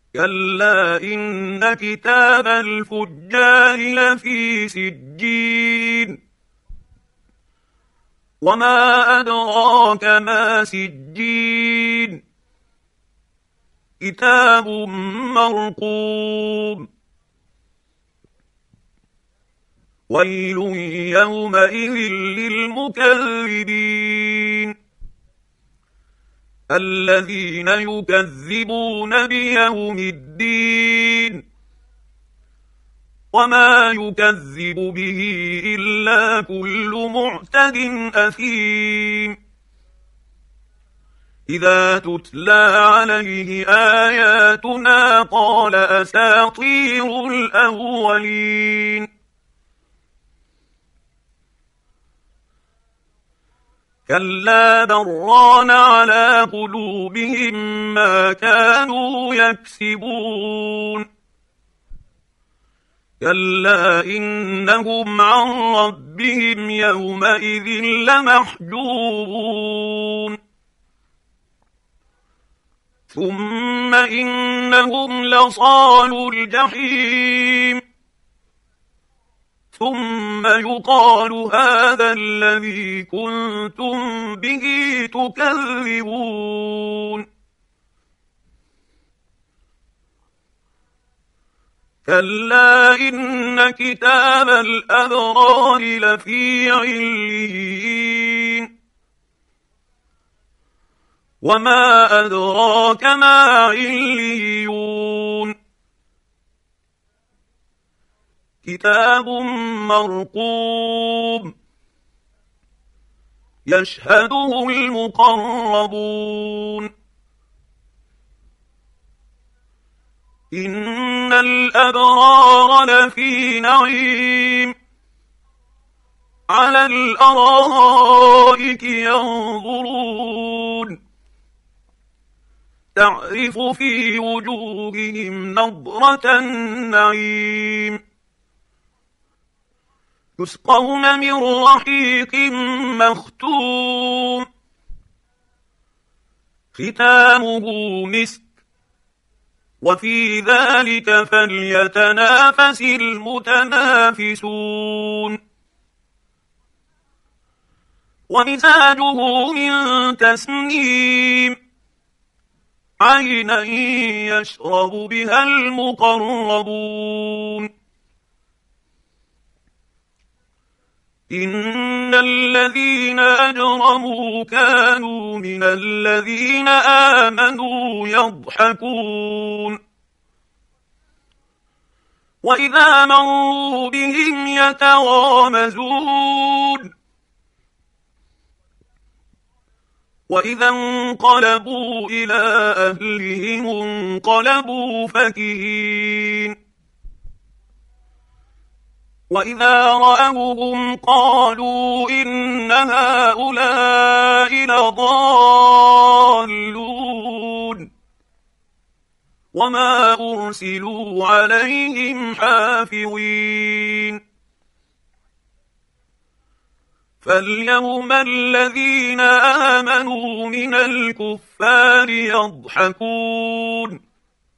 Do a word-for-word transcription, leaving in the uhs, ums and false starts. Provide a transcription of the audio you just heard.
كلا إن كتاب الفجار لفي سجين وما أدراك ما سجين كتاب مرقوم ويل يومئذ للمكذبين الذين يكذبون بيوم الدين وما يكذب به إلا كل معتد أثيم إذا تتلى عليه آياتنا قال أساطير الأولين كلا بران على قلوبهم ما كانوا يكسبون كلا إنهم عن ربهم يومئذ لمحجوبون ثم إنهم لصالوا الجحيم ثم يقال هذا الذي كنتم به تكذبون كلا إن كتاب الأبرار لفي عليين وما أدراك ما عليون كتاب مرقوم يشهده المقربون إن الأبرار لفي نعيم على الأرائك ينظرون تعرف في وجوههم نضرة النعيم يسقون من رحيق مختوم ختامه مسك وفي ذلك فليتنافس المتنافسون ومزاجه من تسنيم عينا يشرب بها المقربون إن الذين أجرموا كانوا من الذين آمنوا يضحكون وإذا مروا بهم يتغامزون وإذا انقلبوا إلى أهلهم انقلبوا فكهين وإذا رأوهم قالوا إن هؤلاء لضالون وما أرسلوا عليهم حافظين فاليوم الذين آمنوا من الكفار يضحكون